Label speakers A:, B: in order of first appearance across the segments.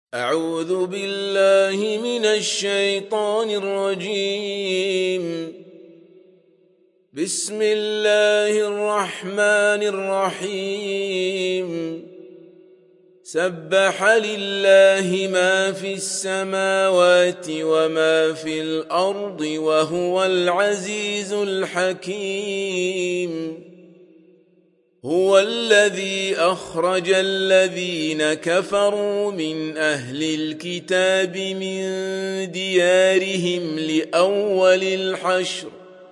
A: أعوذ بالله من الشيطان الرجيم. بسم الله الرحمن الرحيم. سبح لله ما في السماوات وما في الأرض وهو العزيز الحكيم. هو الذي أخرج الذين كفروا من أهل الكتاب من ديارهم لأول الحشر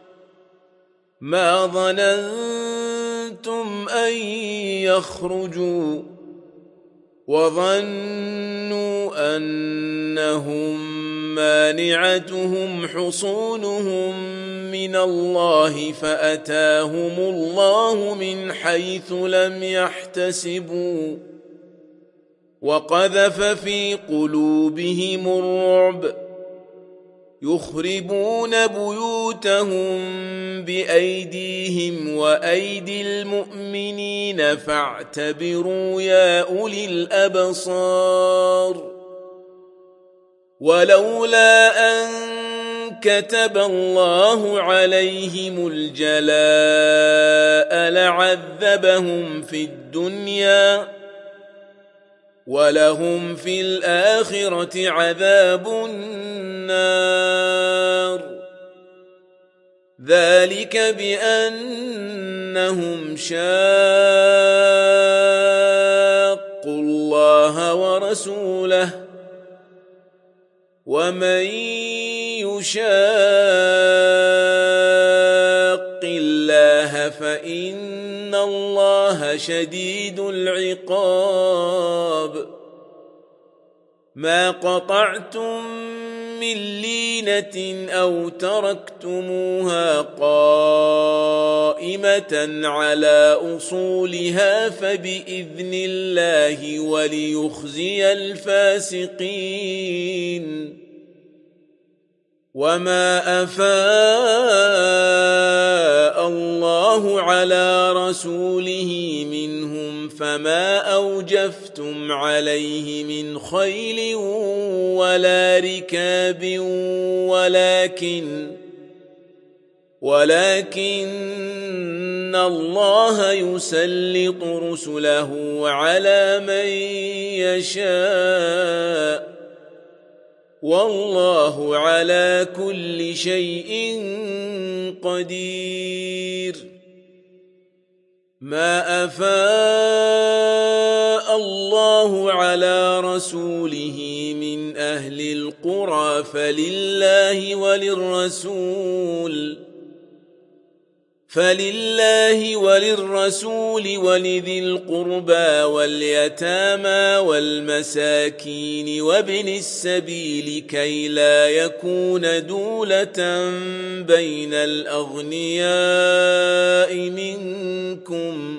A: ما ظننتم أن يخرجوا وظنوا أنهم مانعتهم حصونهم من الله فأتاهم الله من حيث لم يحتسبوا وقذف في قلوبهم الرعب يخربون بيوتهم بأيديهم وأيدي المؤمنين فاعتبروا يا أولي الأبصار. ولولا أن كتب الله عليهم الجلاء لعذبهم في الدنيا ولهم في الآخرة عذاب النار. ذلك بأنهم شاقوا الله ورسوله ومن يشاق الله فإن الله شديد العقاب. ما قطعتم من لينة أو تركتموها قائمة على أصولها فبإذن الله وليخزي الفاسقين. وما أفاء الله على رسوله منهم فما أوجفتم عليه من خيل ولا ركاب ولكن الله يسلط رسله على من يشاء والله على كل شيء قدير. ما أفاء الله على رسوله من أهل القرى فلله وللرسول ولذي القربى واليتامى والمساكين وابن السبيل كي لا يكون دولة بين الأغنياء منكم.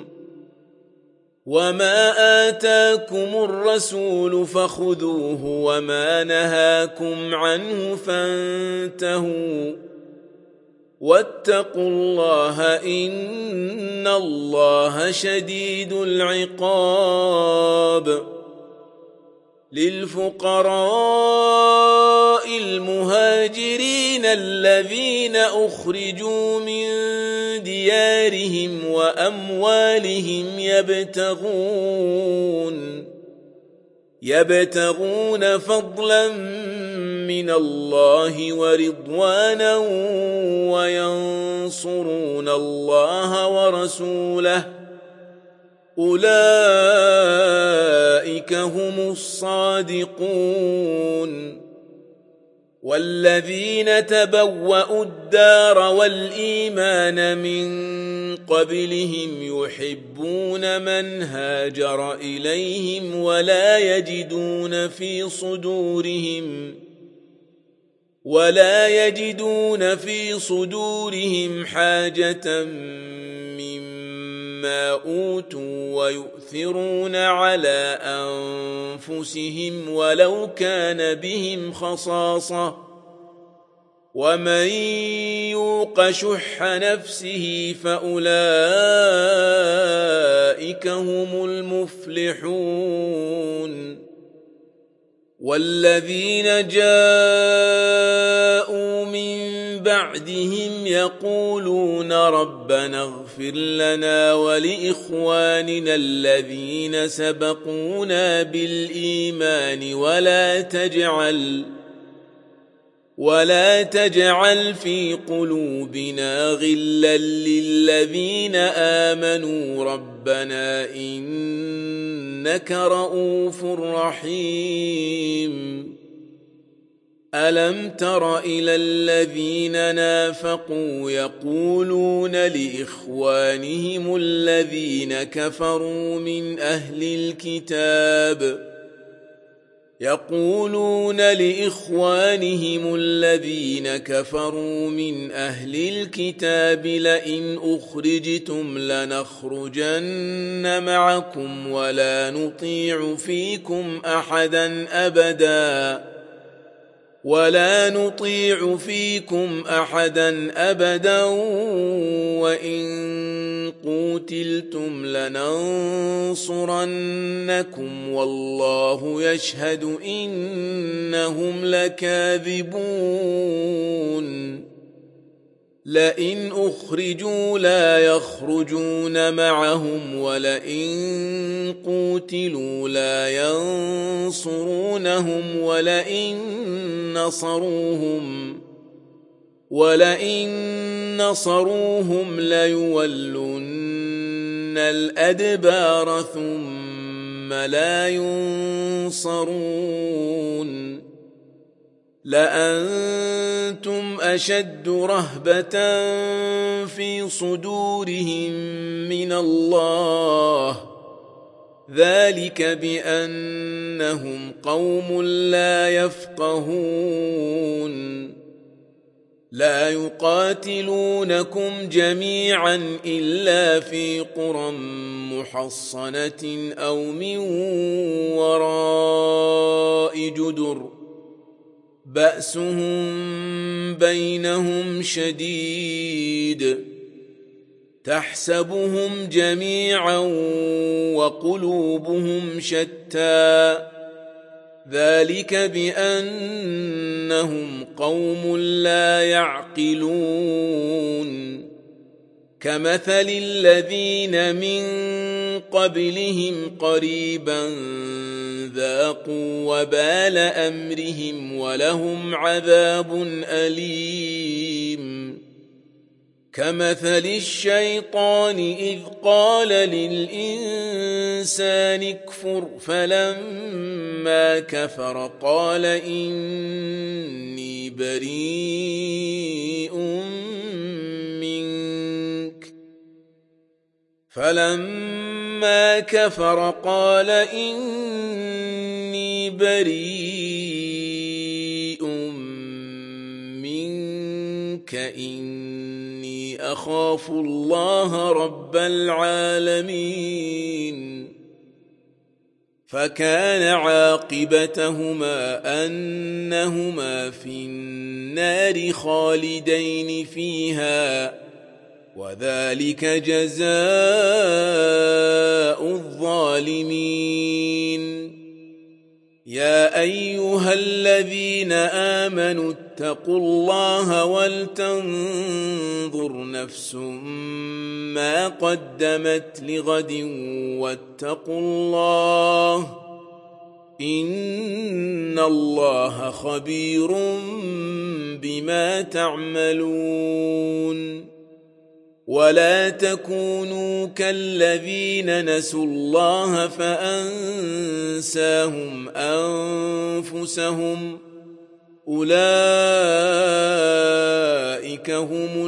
A: وما آتاكم الرسول فخذوه وما نهاكم عنه فانتهوا واتقوا الله إن الله شديد العقاب. للفقراء المهاجرين الذين أخرجوا من ديارهم وأموالهم يبتغون فضلا من الله ورضوانا وينصرون الله ورسوله أولئك هم الصادقون. والذين تبوأوا الدار والإيمان من قبلهم يحبون من هاجر إليهم ولا يجدون في صدورهم حاجة مما أوتوا ويؤثرون على أنفسهم ولو كان بهم خصاصة ومن يوق شح نفسه فأولئك هم المفلحون. والذين جاءوا من بعدهم يقولون ربنا اغفر لنا ولإخواننا الذين سبقونا بالإيمان ولا تجعل في قلوبنا غلا للذين آمنوا ربنا إنك رؤوف رحيم ألم تر إلى الذين نافقوا يقولون لإخوانهم الذين كفروا من أهل الكتاب لئن أخرجتم لنخرجن معكم ولا نطيع فيكم أحدا أبدا وإن قوتلتم لننصرنكم والله يشهد إنهم لكاذبون لئن أخرجوا لا يخرجون معهم ولئن قوتلوا لا ينصرونهم ولئن نصروهم ليولن الأدبار ثم لا ينصرون لأنتم أشد رهبة في صدورهم من الله ذلك بأنهم قوم لا يفقهون لا يقاتلونكم جميعا إلا في قرى محصنة أو من وراء جدر بأسهم بينهم شديد تحسبهم جميعا وقلوبهم شتى ذلك بأنهم قوم لا يعقلون كمثل الذين من قبلهم قريبا ذاقوا وبال أمرهم ولهم عذاب أليم كمثل الشيطان إذ قال للإنسان اكفر فلما كفر قال إني بريء منك إني أخاف الله رب العالمين فكان عاقبتهما أنهما في النار خالدين فيها وذلك جزاء الظالمين يا أيها الذين آمنوا اتقوا الله ولتنظر نفس ما قدمت لغد واتقوا الله إن الله خبير بما تعملون ولا تكونوا كالذين نسوا الله فأنساهم أنفسهم أولئك هم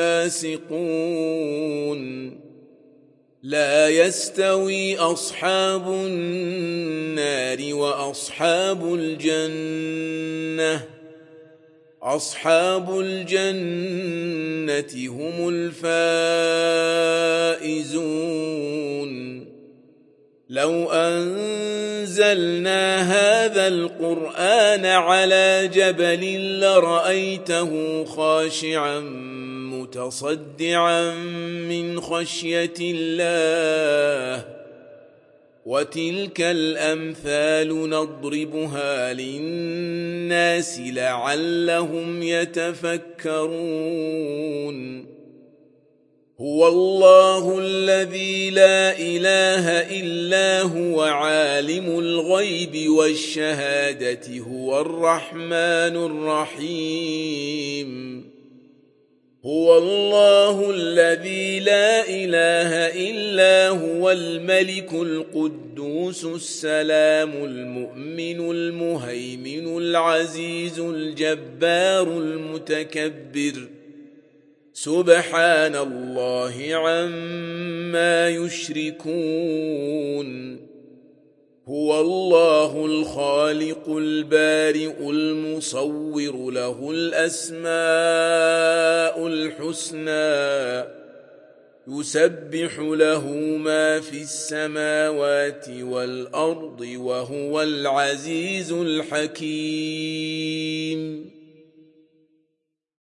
A: الفاسقون لا يستوي أصحاب النار وأصحاب الجنة أصحاب الجنة هم الفائزون لو أنزلنا هذا القرآن على جبل لرأيته خاشعا متصدعا من خشية الله وتلك الأمثال نضربها للناس لعلهم يتفكرون هو الله الذي لا إله إلا هو عالم الغيب والشهادة هو الرحمن الرحيم هو الله الذي لا إله إلا هو الملك القدوس السلام المؤمن المهيمن العزيز الجبار المتكبر سبحان الله عما يشركون هو الله الخالق البارئ المصور له الأسماء الحسنى يسبح له ما في السماوات والأرض وهو العزيز الحكيم